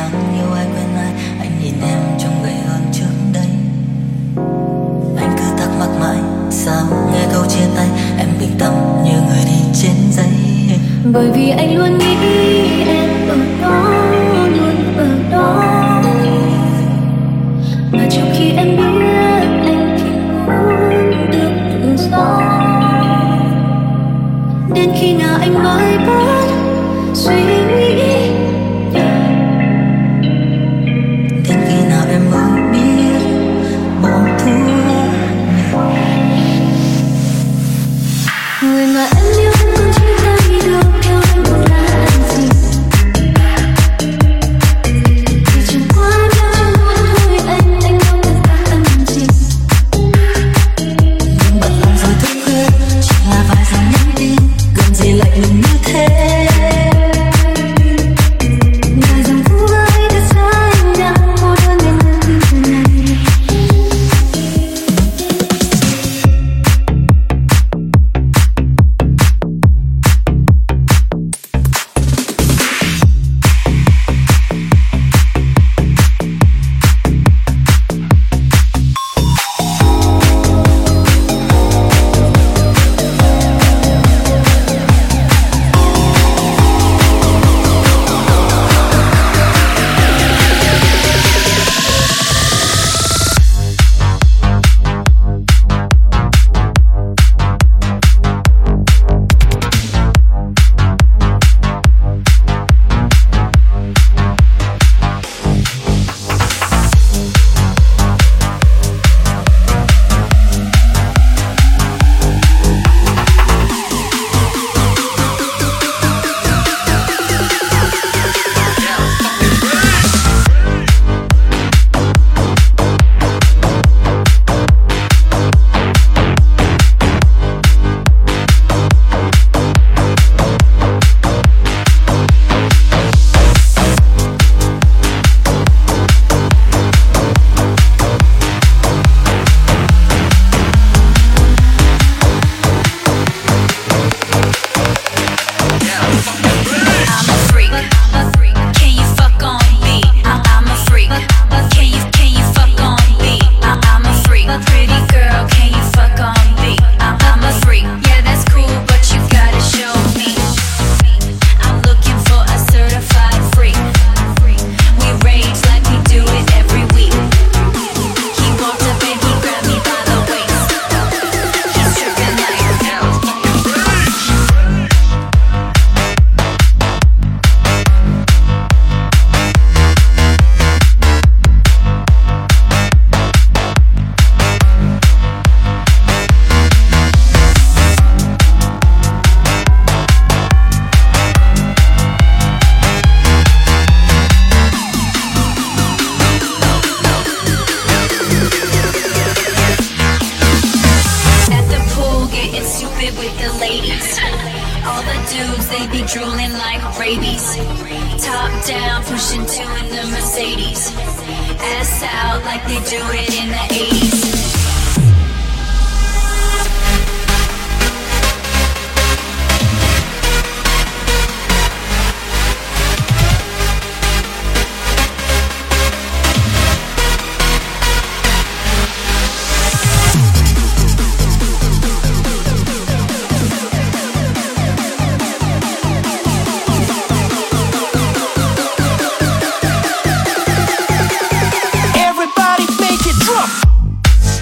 đang yêu ai quen ai, anh nhìn em trông gầy hơn trước đây. Anh cứ thắc mắc mãi sao nghe câu chia tay em bình tâm như người đi trên giấy. Bởi vì anh luôn nghĩ em ở đó, luôn ở đó, mà trong khi em biết anh chỉ muốn được tự do. Đến khi nào anh mới bớt suy nghĩ, đến khi nào em mới biết bỏ thua. Người mà em yêu còn chia tay đâu theo anh một là làm gì. Chỉ chẳng qua em chẳng muốn thôi anh đâu được ta tâm gì. Nhưng bận lòng rồi thức khuya chỉ là vài dòng nhắn tin, gần gì lạnh lùng như thế. Vài dòng vu vơ đã xa anh đã cô đơn em ngừng tin từ này. Everybody make it drop.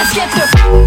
Let's get through.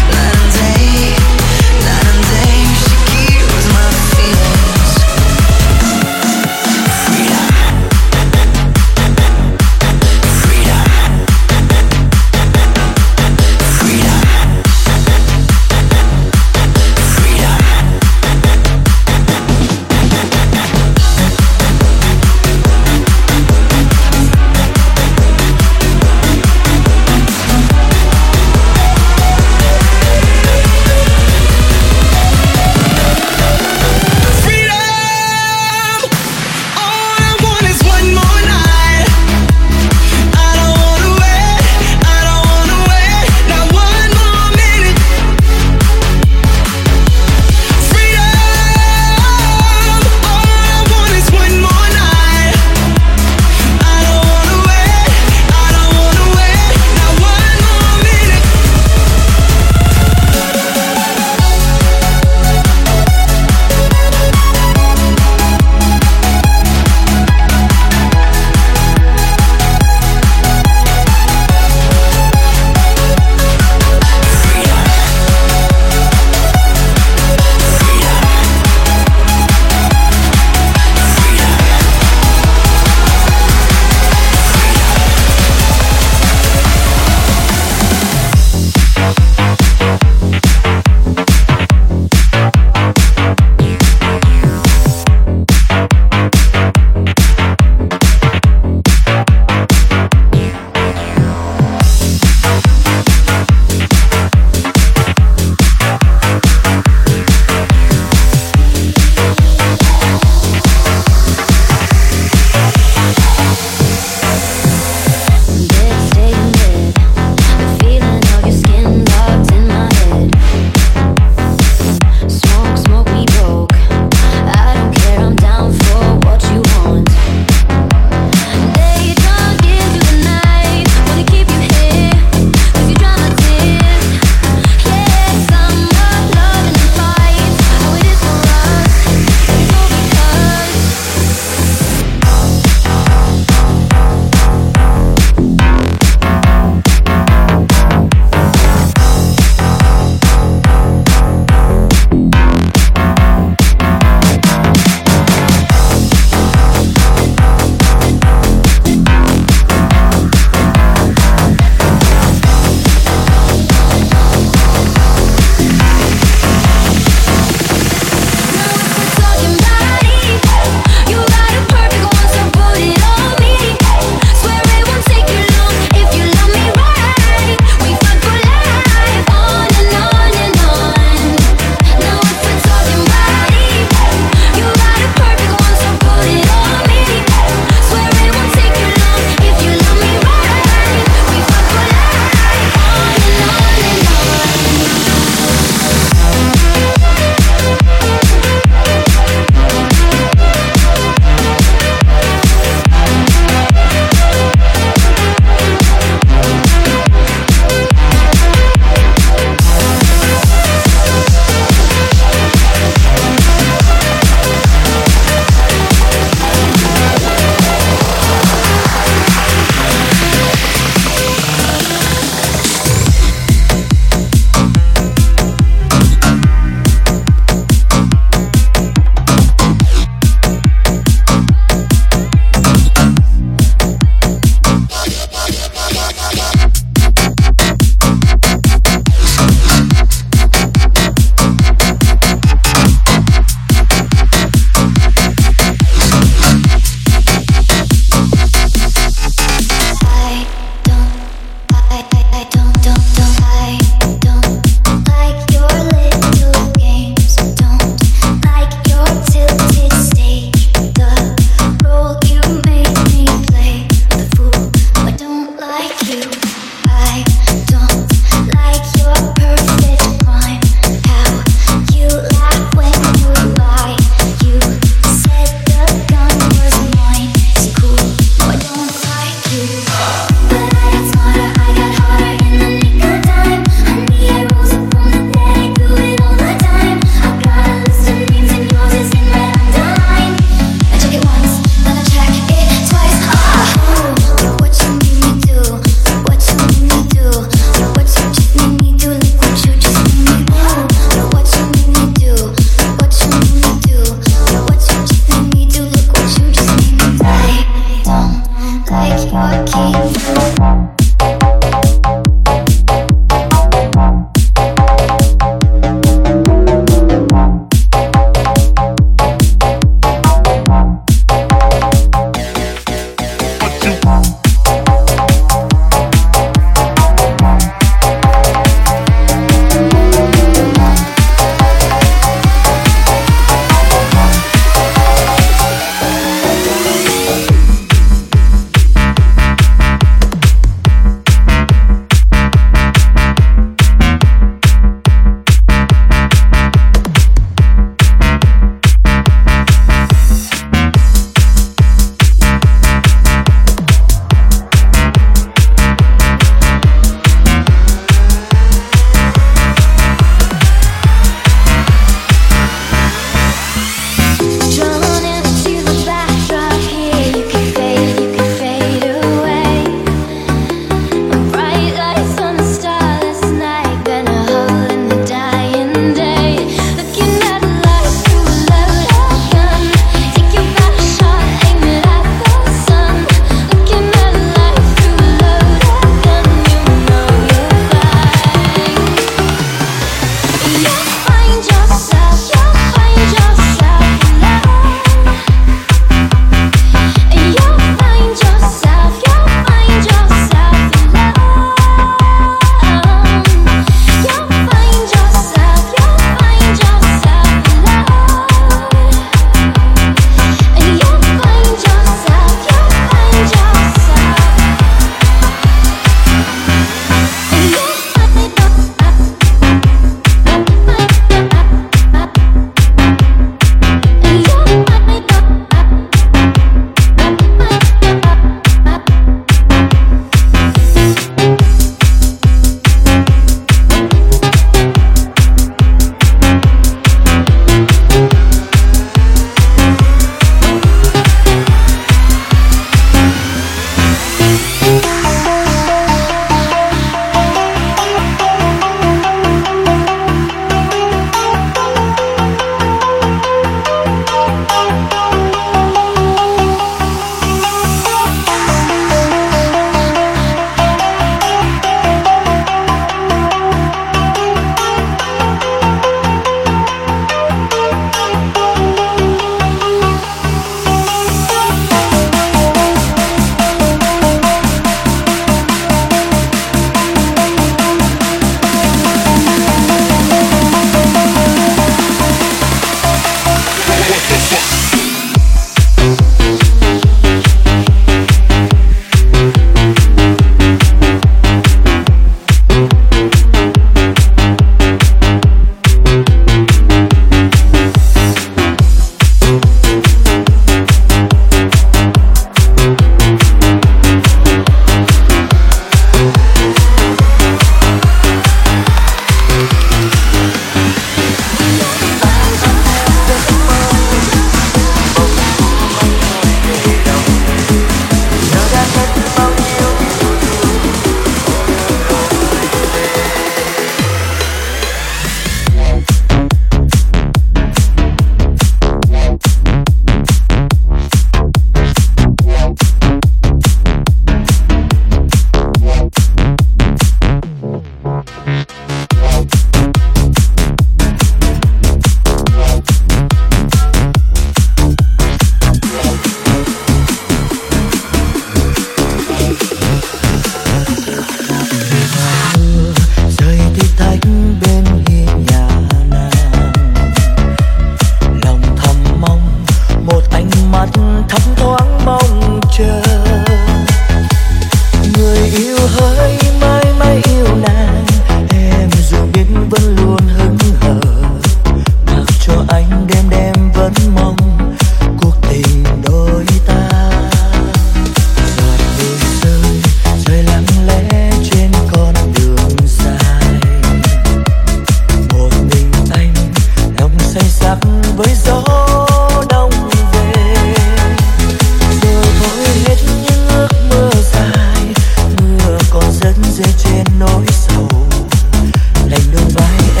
vẫn luôn hững hờ, mặc cho anh đêm đêm vẫn mong cuộc tình đôi ta. Giọt mưa rơi rơi lặng lẽ trên con đường dài, một mình anh lòng say sắc với gió đông về, rồi thôi hết những ước mơ dài. Mưa còn rơi trên nỗi sầu, lạnh đôi vai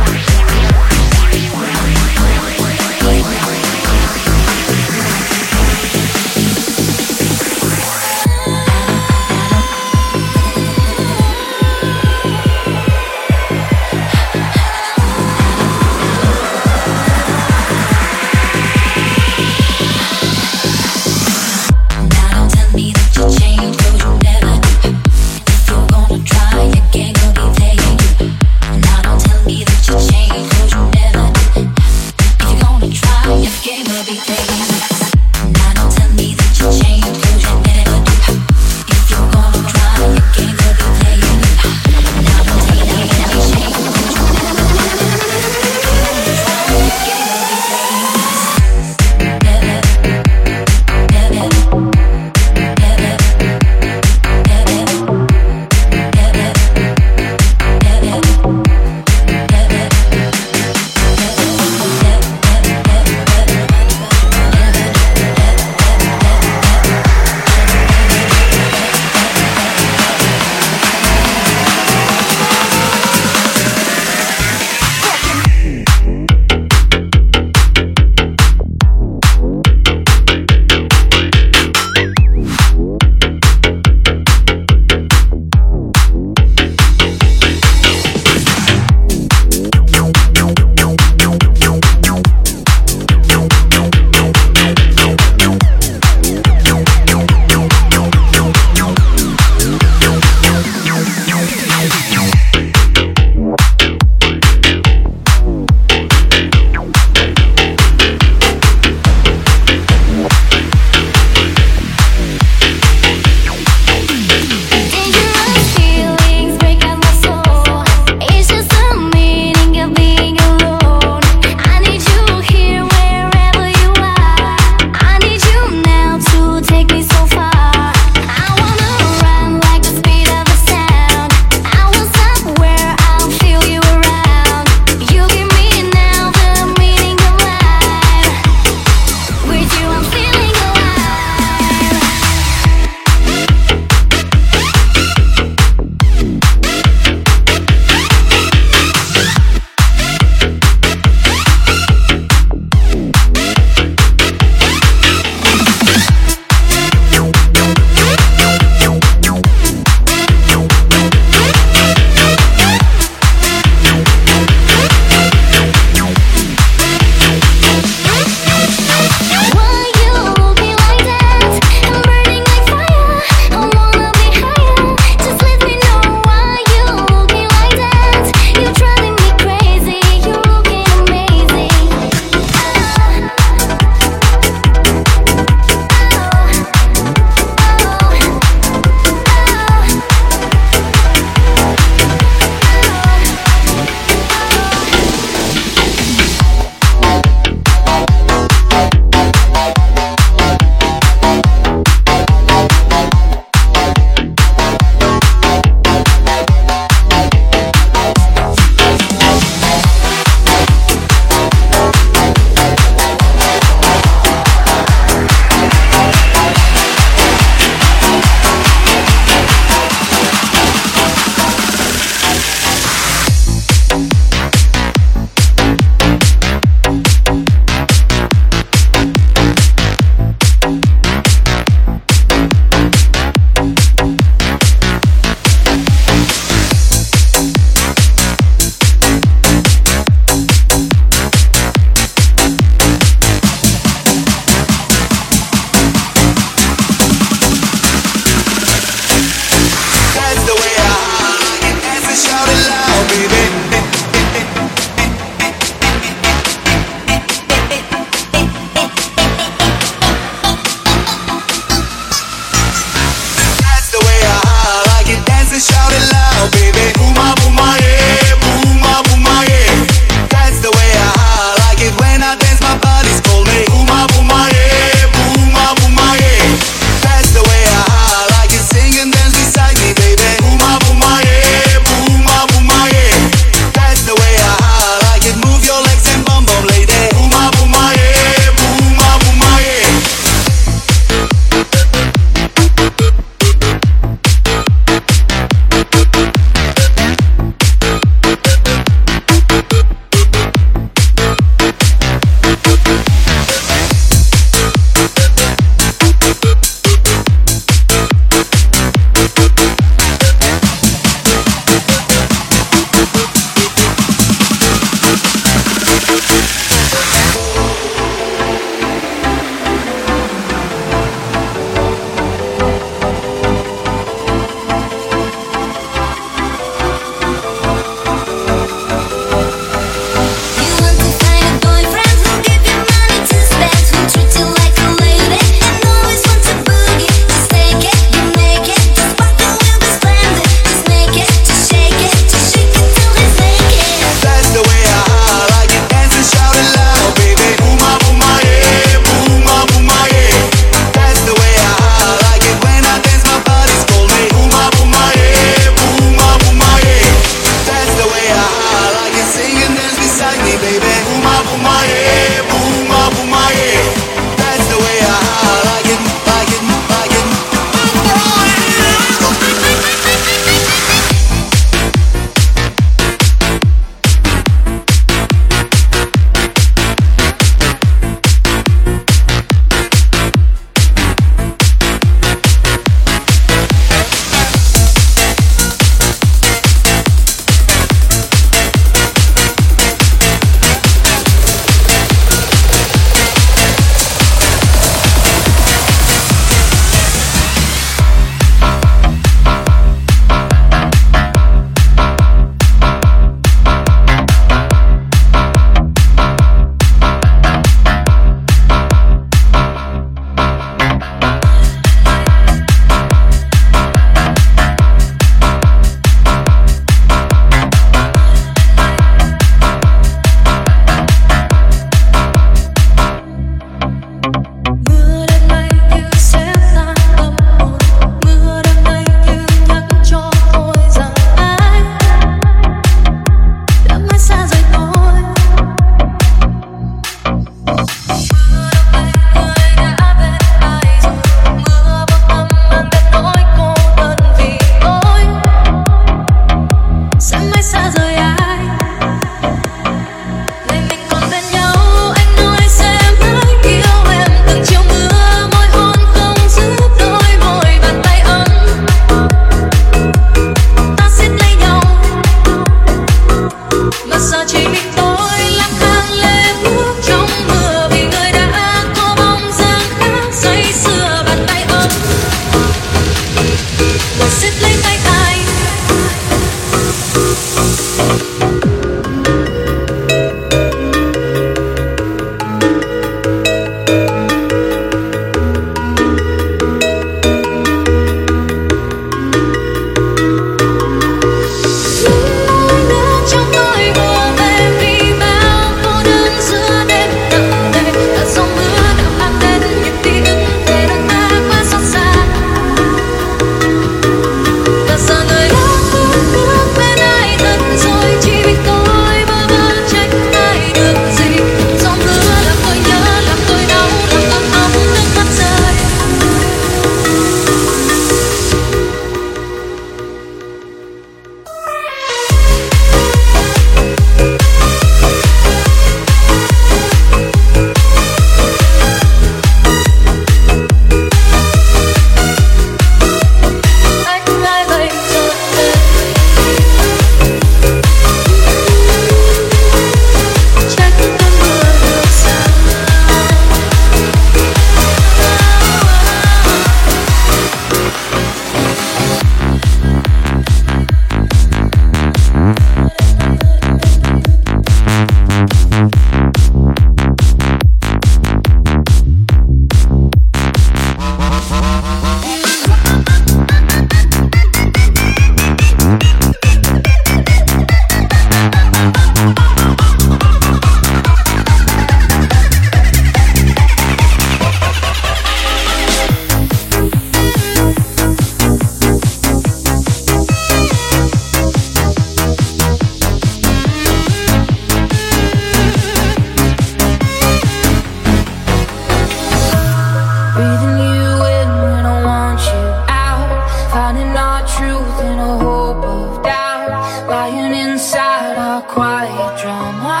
inside our quiet drama.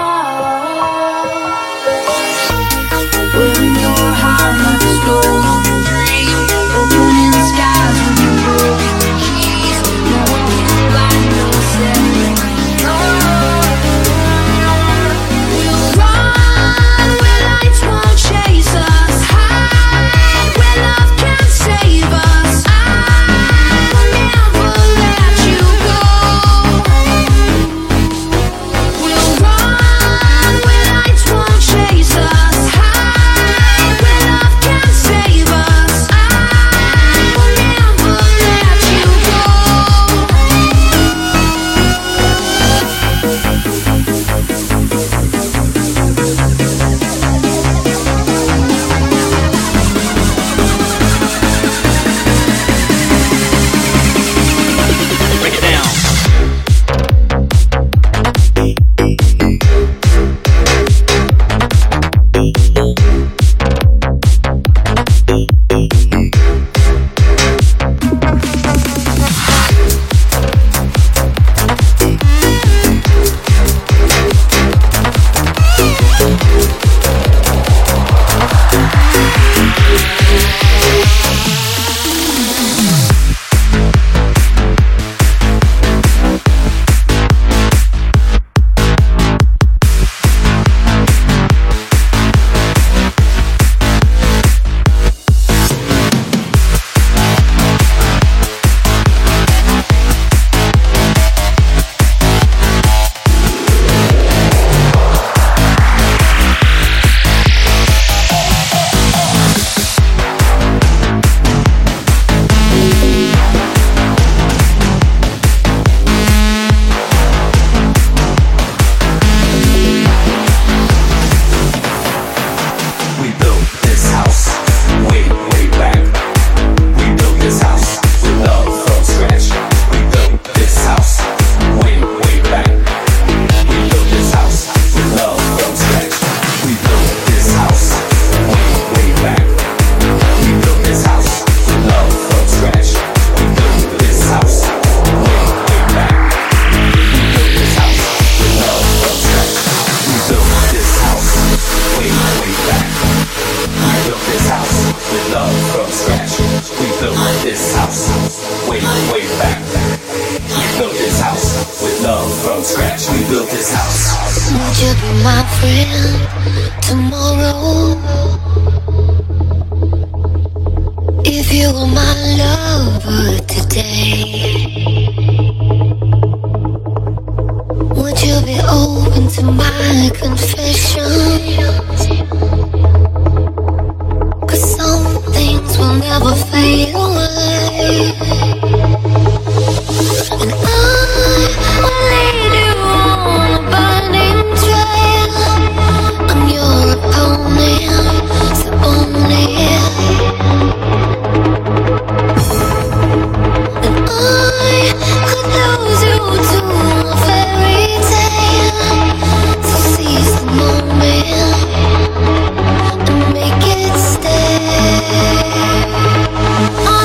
Wearing your heart like a stolen dream, opening skies with your broken keys. No one can blind us anymore. We'll run where lights won't chase us, hide where love can save us. I will never let you go. We'll run where lights won't chase us, hide where love can save us. I will never let you go. Break it down. We built this house way, way back. We built this house with love from scratch. We built this house way, way back. We built this house with love from scratch. We built this house way, way back. We built this house with love from scratch. We built this house way, way back. We built this house with love from scratch. We built this house way, way back. We built this house with love from scratch. We built this house way, way back. We built this house with love from scratch. We built this house. Would you be my friend tomorrow? If you were my lover today, would you be open to my confessions? 'Cause some things will never fade away, and I will lead you on a burning trail. I'm your opponent, so own it. And I could lose you to a fairy tale. So seize the moment and make it stay.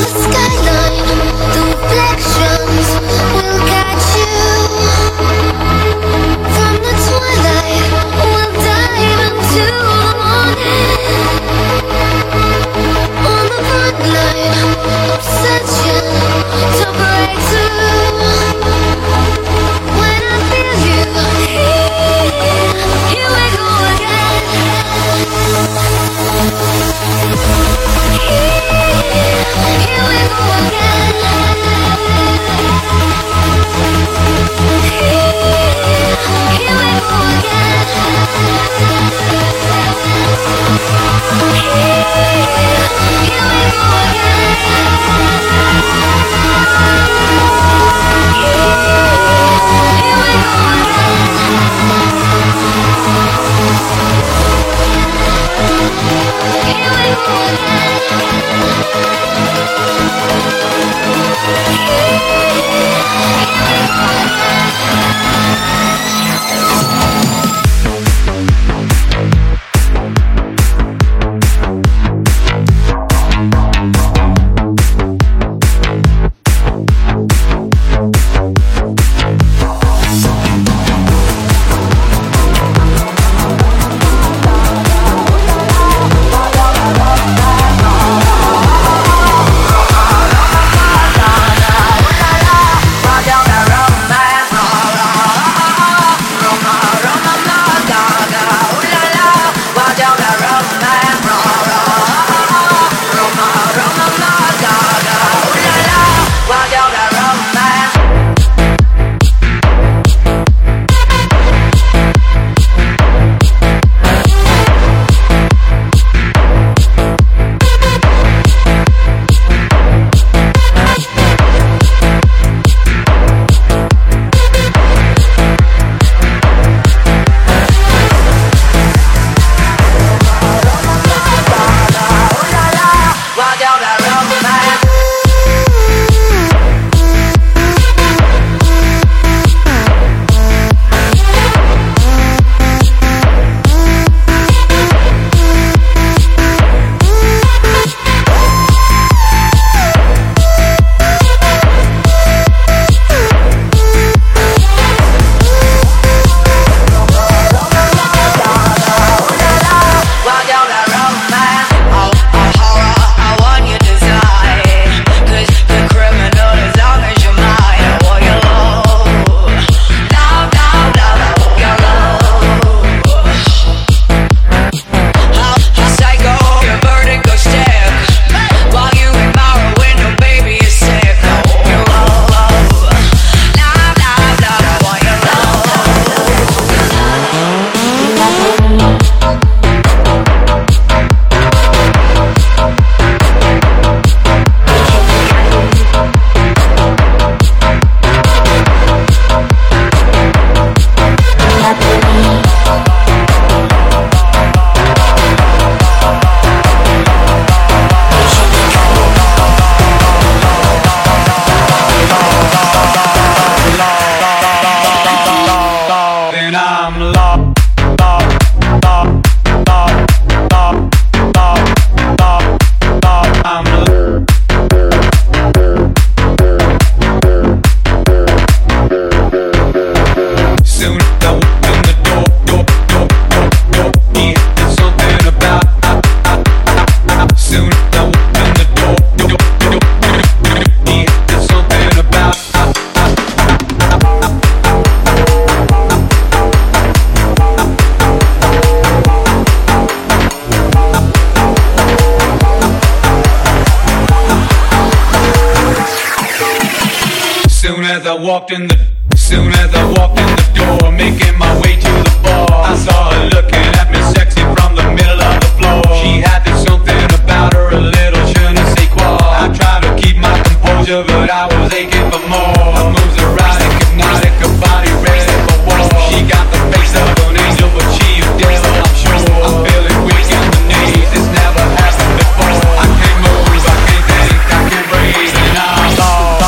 Soon as I walked in the door, making my way to the bar, I saw her looking at me sexy from the middle of the floor. She had this something about her, a little je ne sais quoi. I tried to keep my composure, but I was aching for more. Her moves erotic, hypnotic, her body ready for war. She got the face of an angel, but she a devil, I'm sure. I'm feeling weak in the knees, it's never happened before. I can't move, I can't think, I can't breathe, and I'm lost.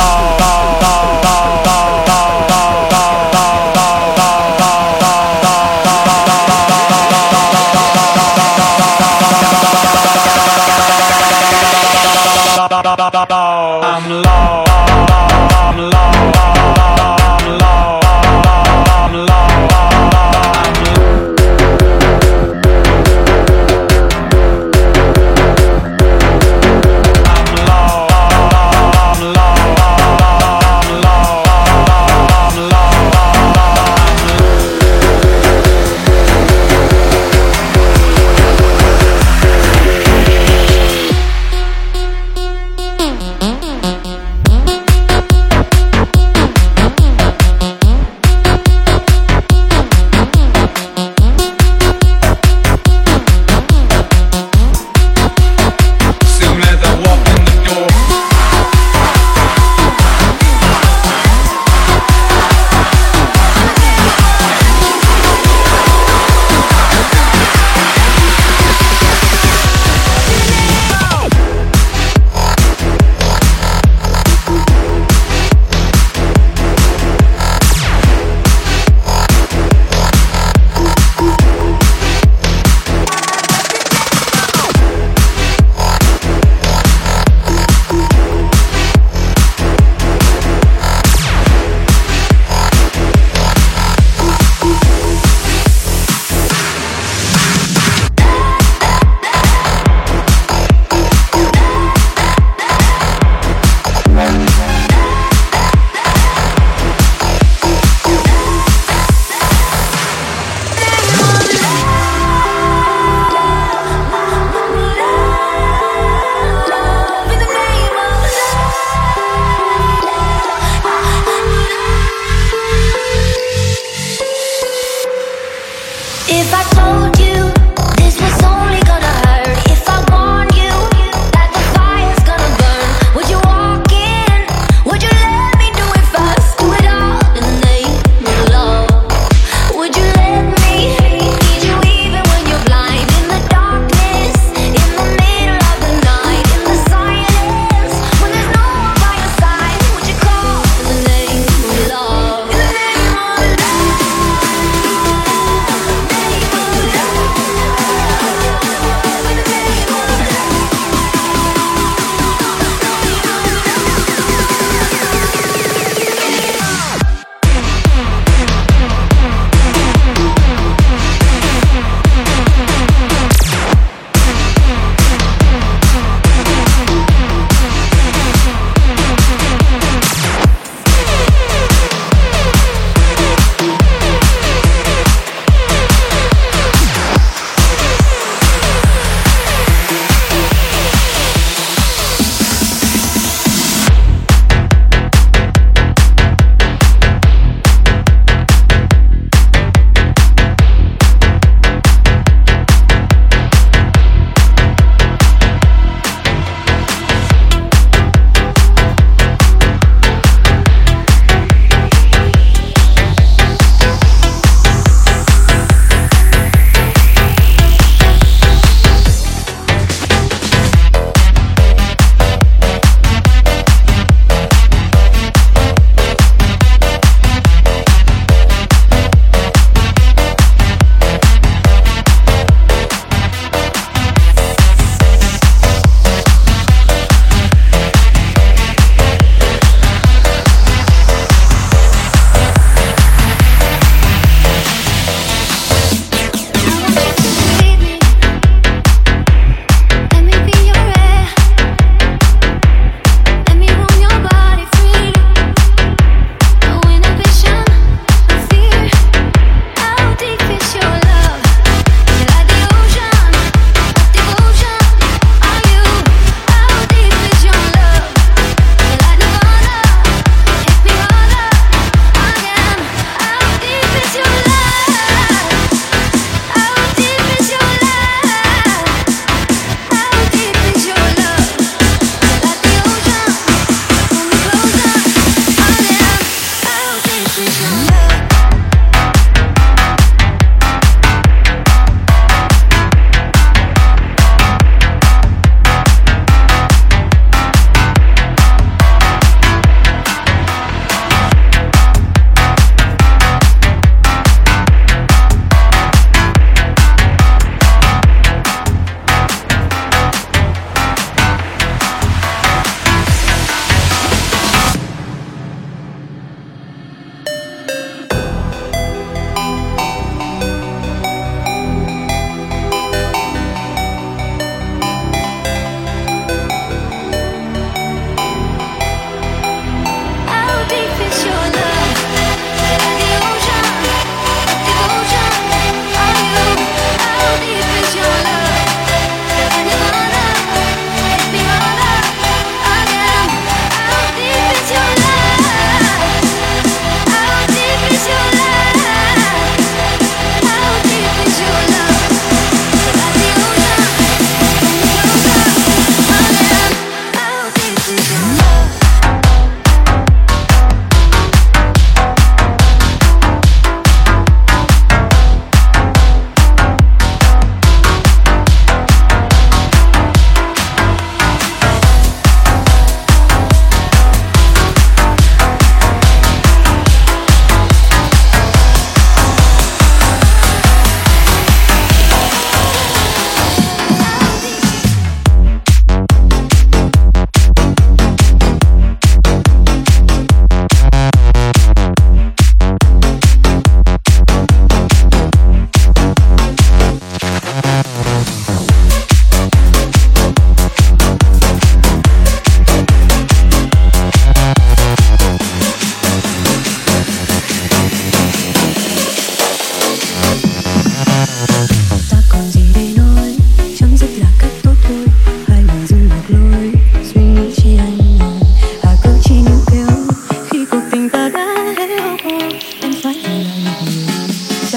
I'm lost.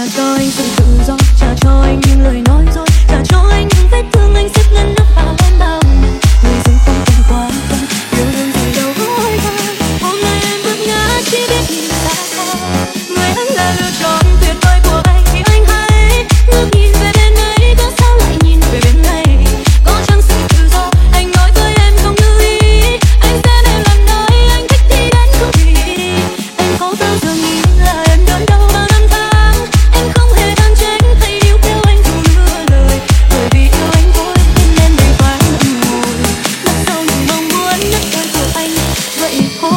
cho anh sự tự do, trả cho anh những lời nói dối, trả cho anh những vết thương anh xếp ngăn nắp vào em bao ngày. Người dưng không cần quan tâm, yêu đương gì đâu hối hận. Hôm nay em bước ngã chỉ biết nhìn xa xa. Người anh là lựa chọn tuyệt vời của anh, thì anh hãy ngước nhìn về bên ấy, có sao lại nhìn về bên này? Có chăng sự tự do anh nói với em không như ý, anh sẽ đem làm nói anh thích thì đến không thì đi. Anh có bao giờ nghĩ là em đợi đâu bao năm tháng, em không hề đang tránh hay níu kéo anh dù lứa lời, bởi vì yêu anh thôi nên đầy ván âm ngồi mất sau những mong muốn nhất thời của anh vậy thôi.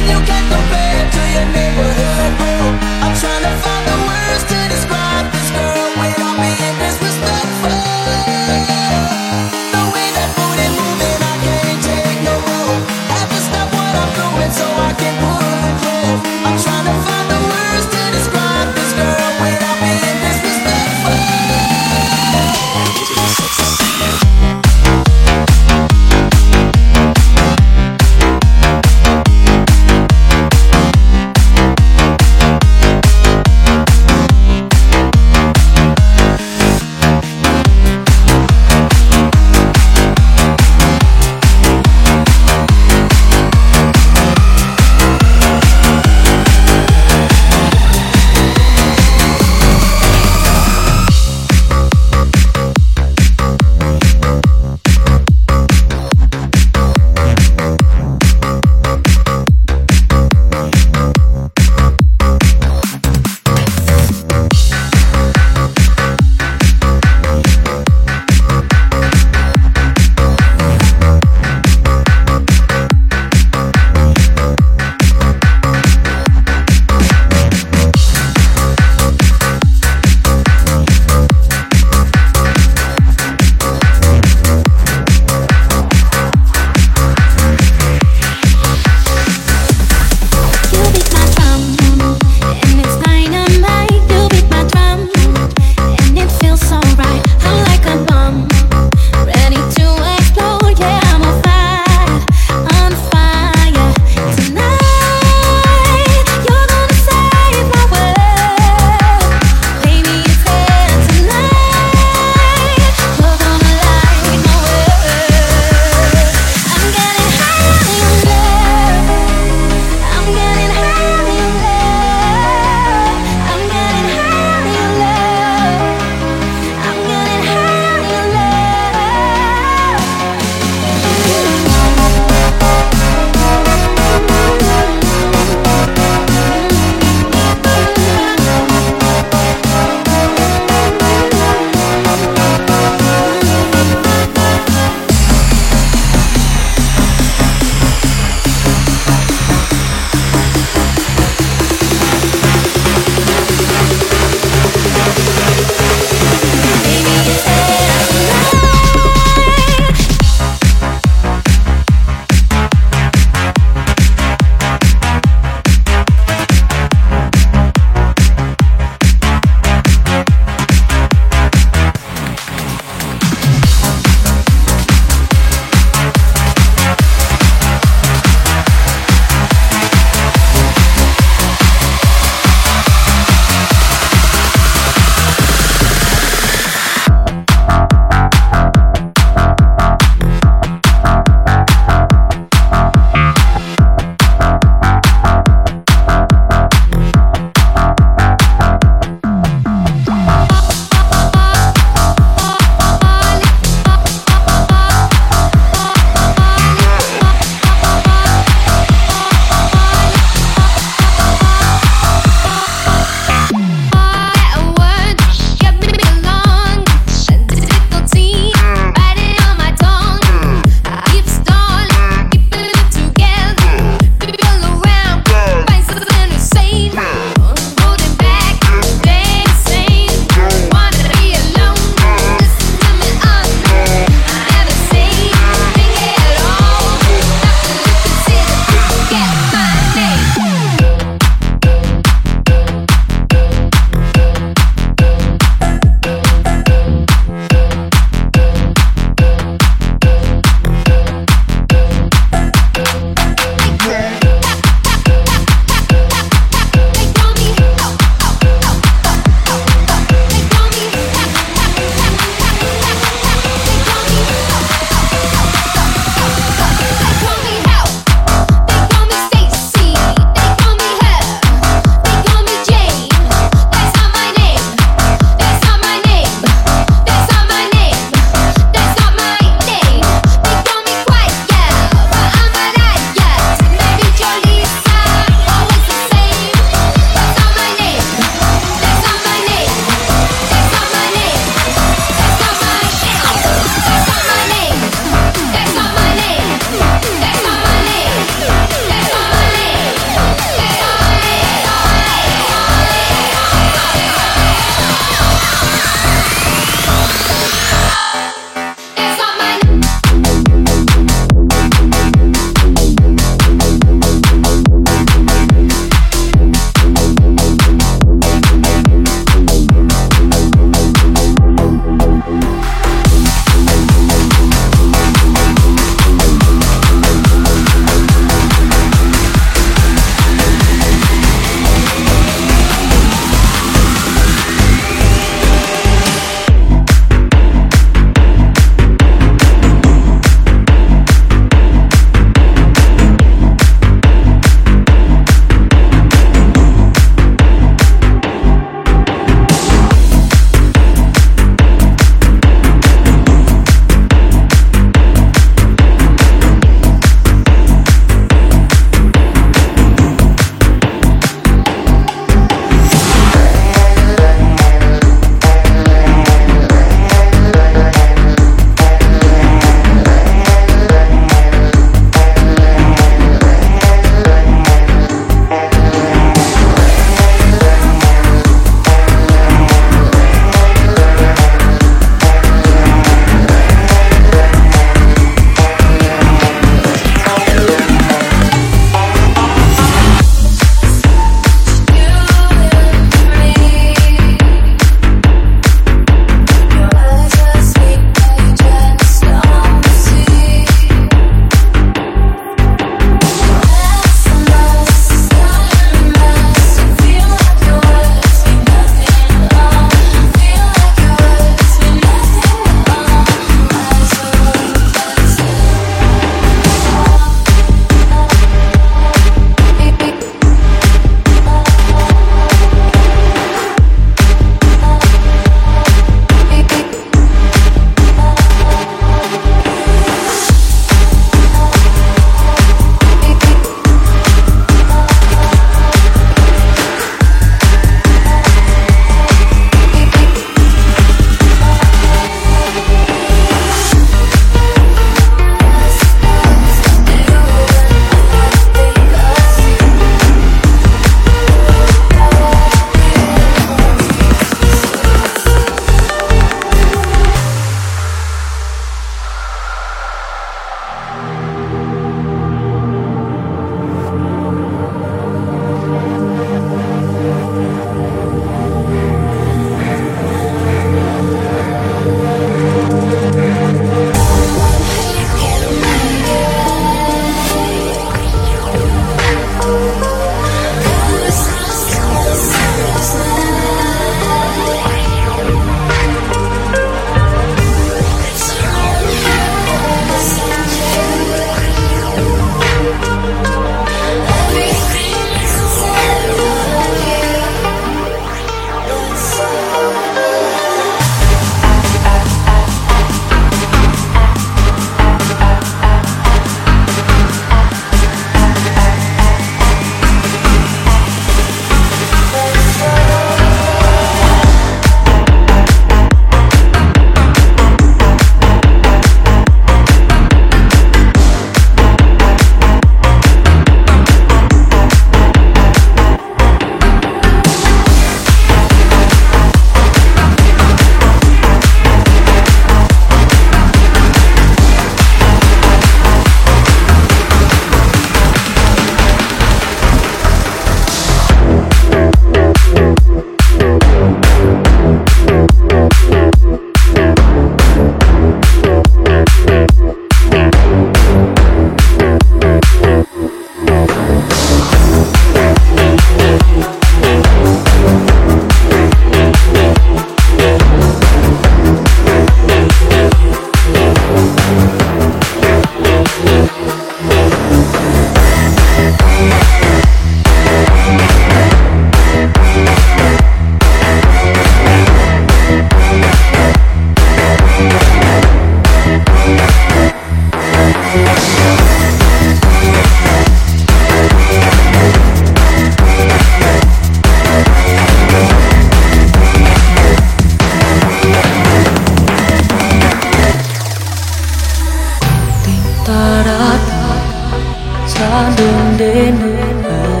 đến nơi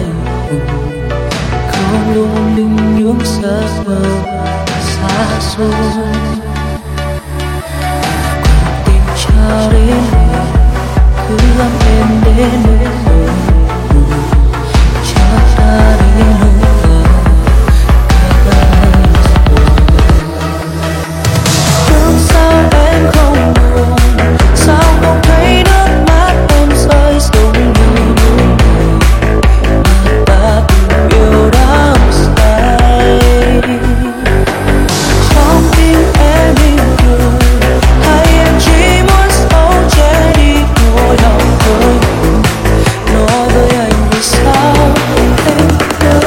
không luôn đứng những giấc mơ xa xôi. Còn tìm trao đến cứ ấm êm đến nơi cho ta đến nơi nhưng sao em không buồn, sao không thấy nước mắt em rơi xuống như những ngày mà ta từng yêu đắm say. Trong tim em im cười hay em chỉ muốn sâu che đi nỗi đau với mình, nói với anh vì sao em nhớ.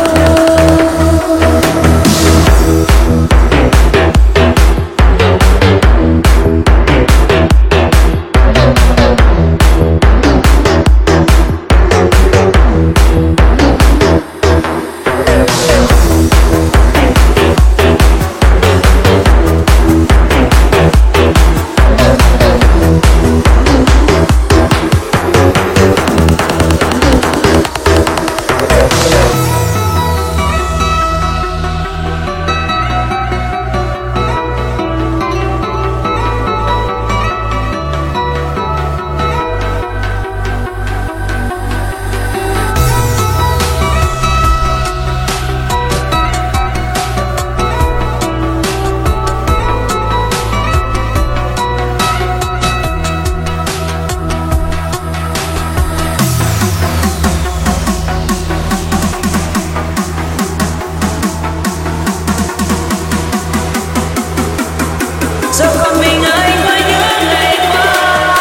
Sao còn mình anh với những ngày qua.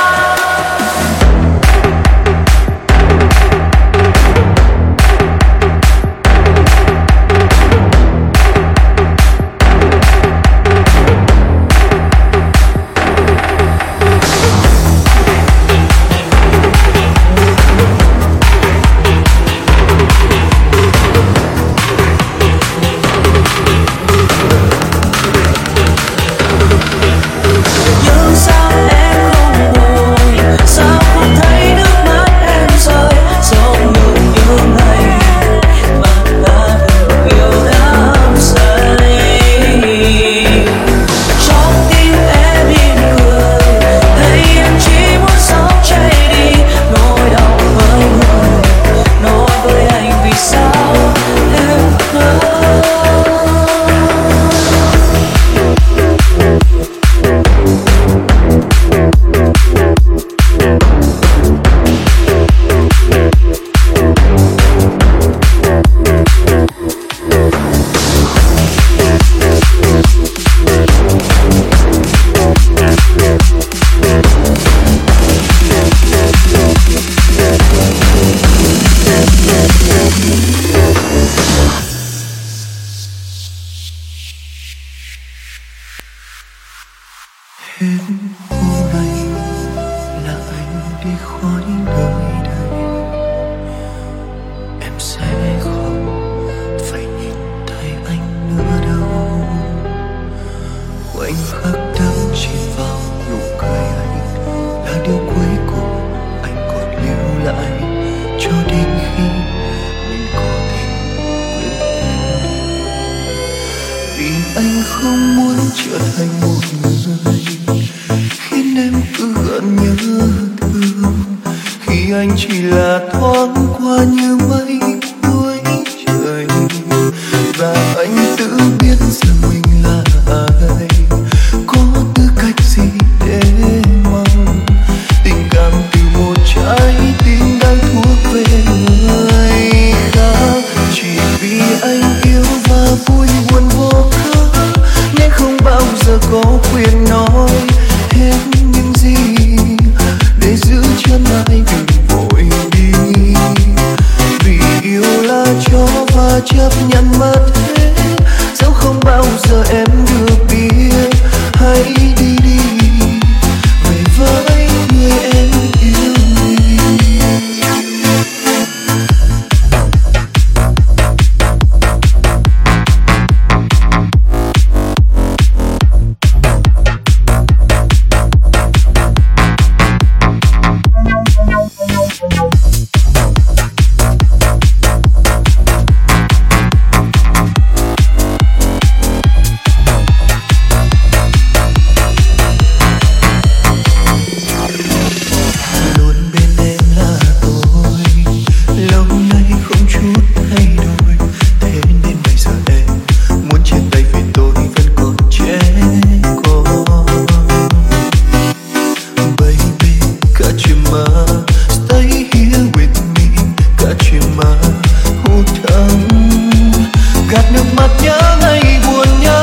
Nhưng sao em không buồn, sao không thấy nước mắt em rơi giống như những ngày mà ta từng yêu đắm say. Trong tim em im cười hay em chỉ muốn sống che đi nỗi đau với người, nói với anh vì sao em ngỡ. Hết hôm nay là anh đi khỏi nơi đây, em sẽ không phải nhìn thấy anh nữa đâu. Khoảnh khắc đắm chìm vào nụ cười anh là điều cuối cùng anh còn lưu lại cho đến khi mình có thể quên em. Vì anh không muốn trở thành một người khiến em cứ gợn nhớ thương, khi anh chỉ là thoáng qua như mây cuối trời. Và anh tự biết rằng mình là ai, có tư cách gì để mong tình cảm từ một trái tim đang thuộc về người khác. Chỉ vì anh yêu và vui buồn vô cớ nên không bao giờ có quyền nói hết những gì để giữ chân ai đừng vội đi. Vì yêu là cho và chấp nhận mất hết, dẫu không bao giờ em được biết. Hãy đi đi về với người em yêu mình. chút thay đổi, thế nên bây giờ em muốn chia tay vì tôi vẫn còn trẻ con. Baby, got your mind, stay here with me, got your mind, hold on. Gạt nước mắt nhớ ngày buồn nhớ,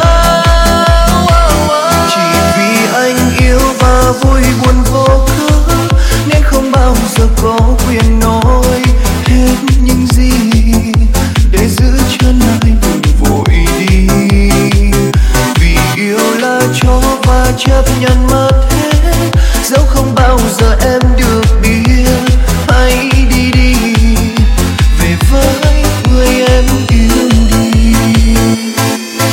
chỉ vì anh yêu và vui buồn vô cớ nên không bao giờ có quyền nói hết những gì để giữ chân ai đừng vội đi. Vì yêu là cho và chấp nhận mà thế, dẫu không bao giờ em được biết. Hãy đi đi về với người em yêu đi.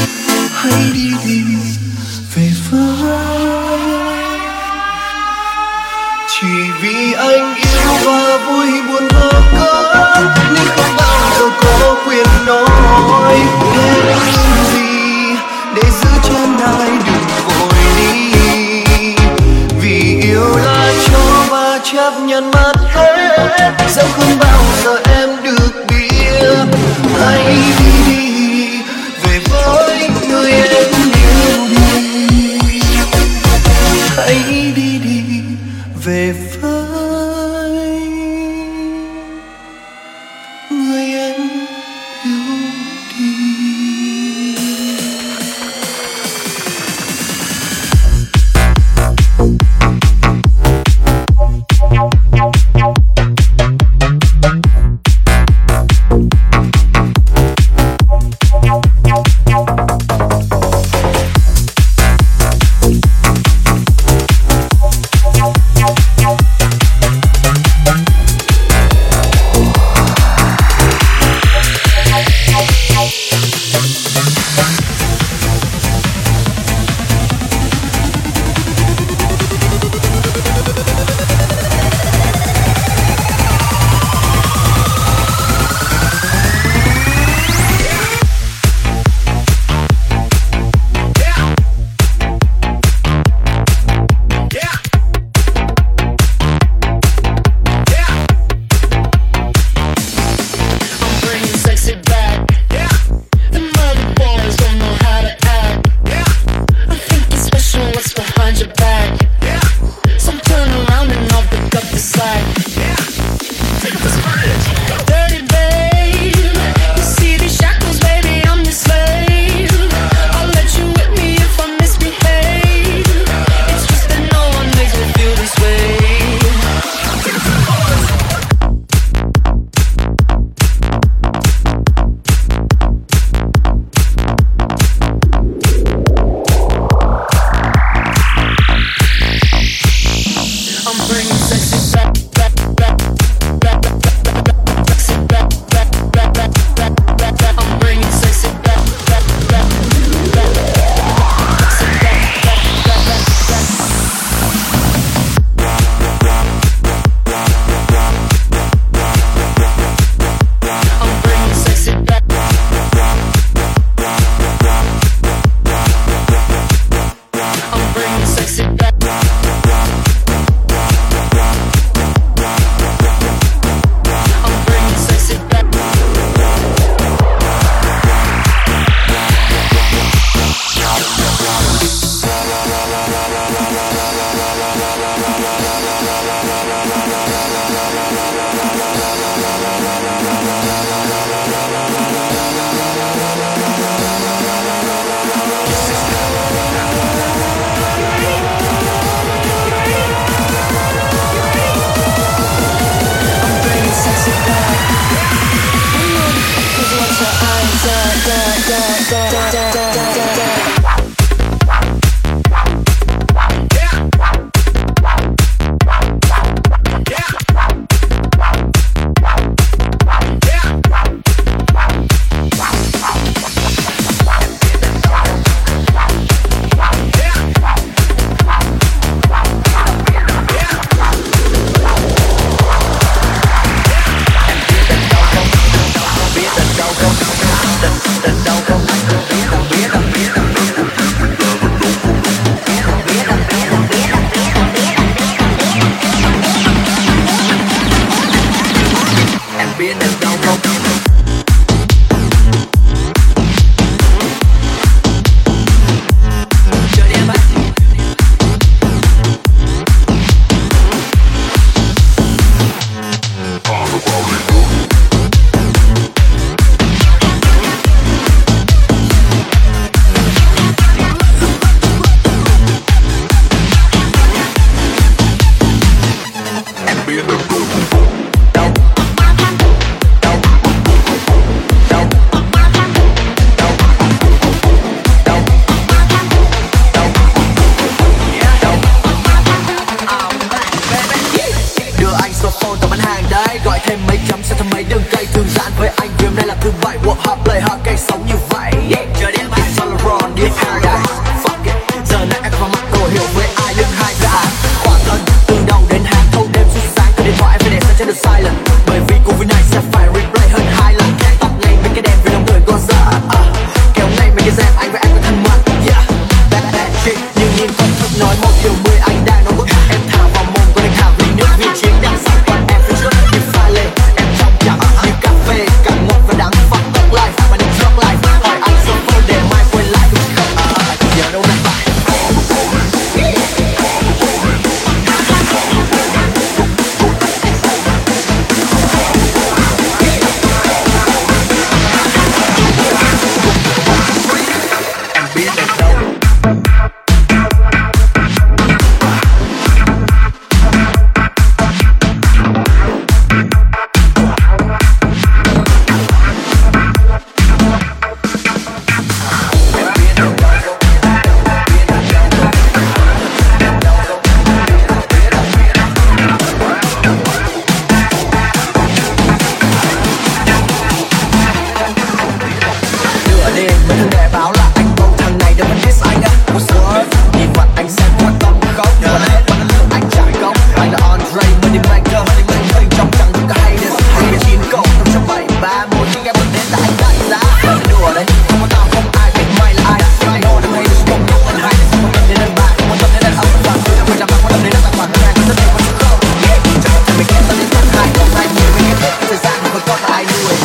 liền. Mấy thằng đẹp bảo là anh bầu thằng này để mình diss anh á. What? Nhìn mặt anh xem qua tâm khóc, nhưng mà hết mà nước anh chạy gốc. Anh là Andre, money maker, hình trong chẳng những cả haters. 29 cộng 573, một khi em vẫn đến là anh đại giá. Anh đùa đấy, không có tao không ai biết mày là ai. I know them haters không có phần hay, không có tâm đến đàn bà, không có tâm đến đàn ông. Và tôi đã phải làm bạc, có tâm đến đàn bà, hàng có rất nhiều con số không. Chẳng có thể mình ghét tao đến tháng 2, không ai nhiều mình ghét hết thời gian mà còn có ai nuôi.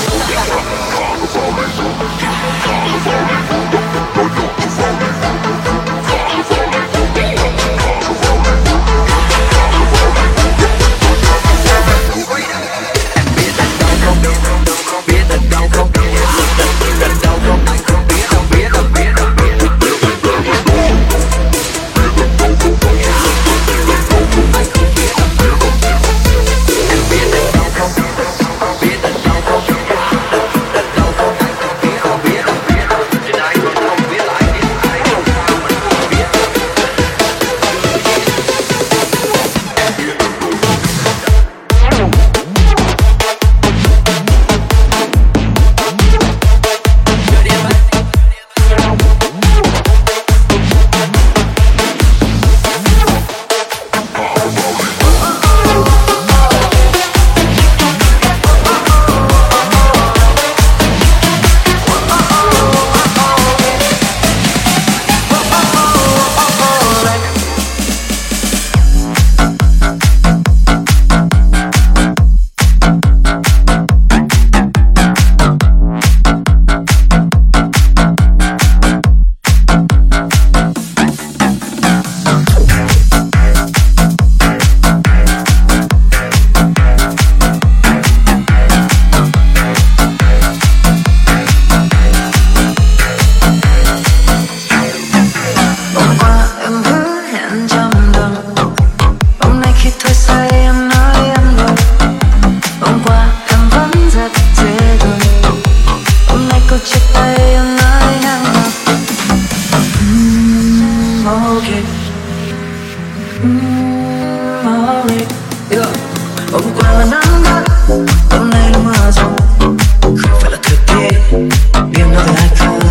Hôm qua là nắng gắt, hôm nay là mưa rông. Không phải là thời tiết, biết nói về ai không.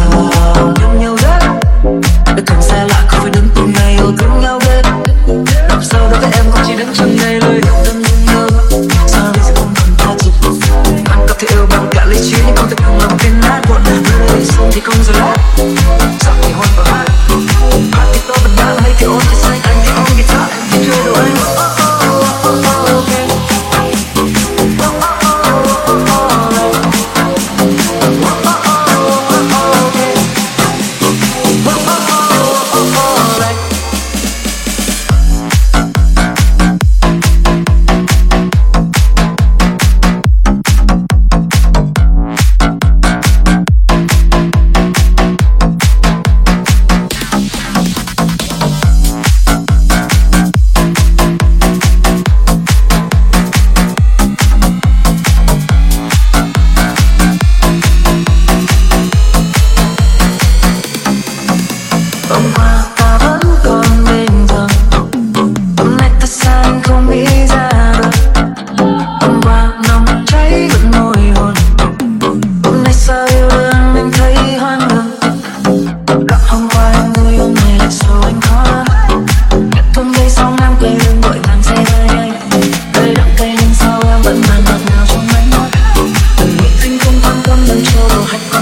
Yêu nhau ghét, đã cầm xe lại không phải đứng từng ngày yêu thương nhau ghét. Làm sao đối với em không chỉ đứng trong ngày lời yêu tâm nhưng nhớ. Sao bây giờ không cần ta chụp. Anh có thể yêu bằng cả lý trí nhưng không thể cùng lòng tin nát. Buồn nơi sông thì không giờ lát, giặc thì hoan và hát. Hát thì to và đá, hay thì ôn thì xanh. Anh thì ôm guitar, em thì chơi đồ anh. Hôm qua ta vẫn còn bình thường, hôm nay ta sang không nghĩ ra được. Hôm qua nồng cháy vẫn môi hồn, hôm nay sao yêu đương mình thấy hoang đường. Gặp hôm qua em vui, hôm nay lại số anh khó lắm. Kết thúc đây xong em quay lưng vội vàng xe hơi anh. Cây đậm cây nhưng sao em vẫn mang ngọt ngào trong ánh mắt. Từng nghĩ anh không quan tâm lần trôi đồ hạnh phúc.